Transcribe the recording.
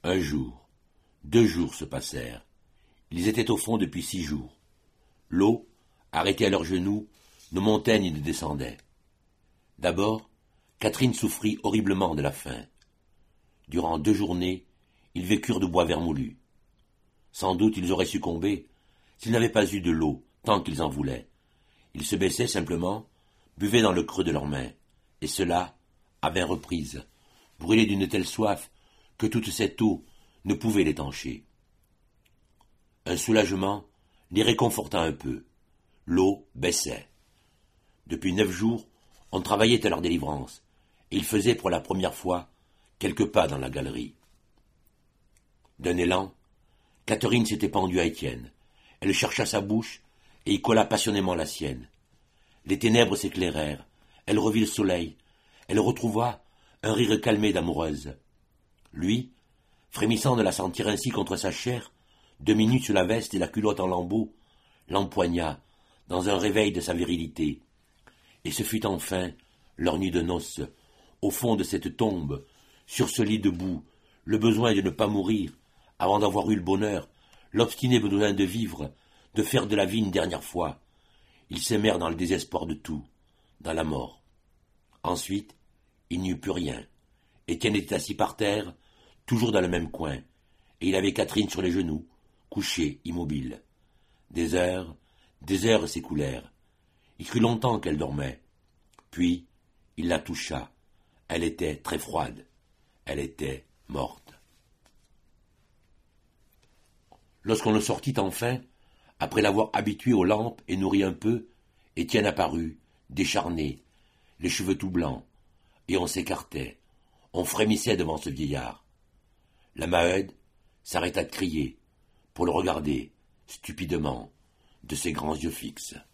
Un jour, 2 jours se passèrent. Ils étaient au fond depuis 6 jours. L'eau, arrêtée à leurs genoux, ne montait ni ne descendait. D'abord, Catherine souffrit horriblement de la faim. Durant 2 journées, ils vécurent de bois vermoulu. Sans doute ils auraient succombé s'ils n'avaient pas eu de l'eau tant qu'ils en voulaient. Ils se baissaient simplement, buvaient dans le creux de leurs mains, et cela, à 20 reprises, brûlés d'une telle soif que toute cette eau ne pouvait l'étancher. Un soulagement les réconforta un peu. L'eau baissait. Depuis 9 jours, on travaillait à leur délivrance, et ils faisaient pour la première fois quelques pas dans la galerie. D'un élan, Catherine s'était pendue à Étienne. Elle chercha sa bouche et y colla passionnément la sienne. Les ténèbres s'éclairèrent, elle revit le soleil, elle retrouva un rire calmé d'amoureuse. Lui, frémissant de la sentir ainsi contre sa chair, 2 minutes sur la veste et la culotte en lambeaux, l'empoigna dans un réveil de sa virilité. Et ce fut enfin leur nuit de noces, au fond de cette tombe, sur ce lit debout, le besoin de ne pas mourir, avant d'avoir eu le bonheur, l'obstiné besoin de vivre, de faire de la vie une dernière fois. Ils s'aimèrent dans le désespoir de tout, dans la mort. Ensuite, il n'y eut plus rien. Étienne était assis par terre, toujours dans le même coin, et il avait Catherine sur les genoux, couchée, immobile. Des heures s'écoulèrent. Il crut longtemps qu'elle dormait. Puis, il la toucha. Elle était très froide. Elle était morte. Lorsqu'on le sortit enfin, après l'avoir habitué aux lampes et nourri un peu, Étienne apparut, décharné, les cheveux tout blancs, et on s'écartait, on frémissait devant ce vieillard. La Maheude s'arrêta de crier, pour le regarder, stupidement, de ses grands yeux fixes.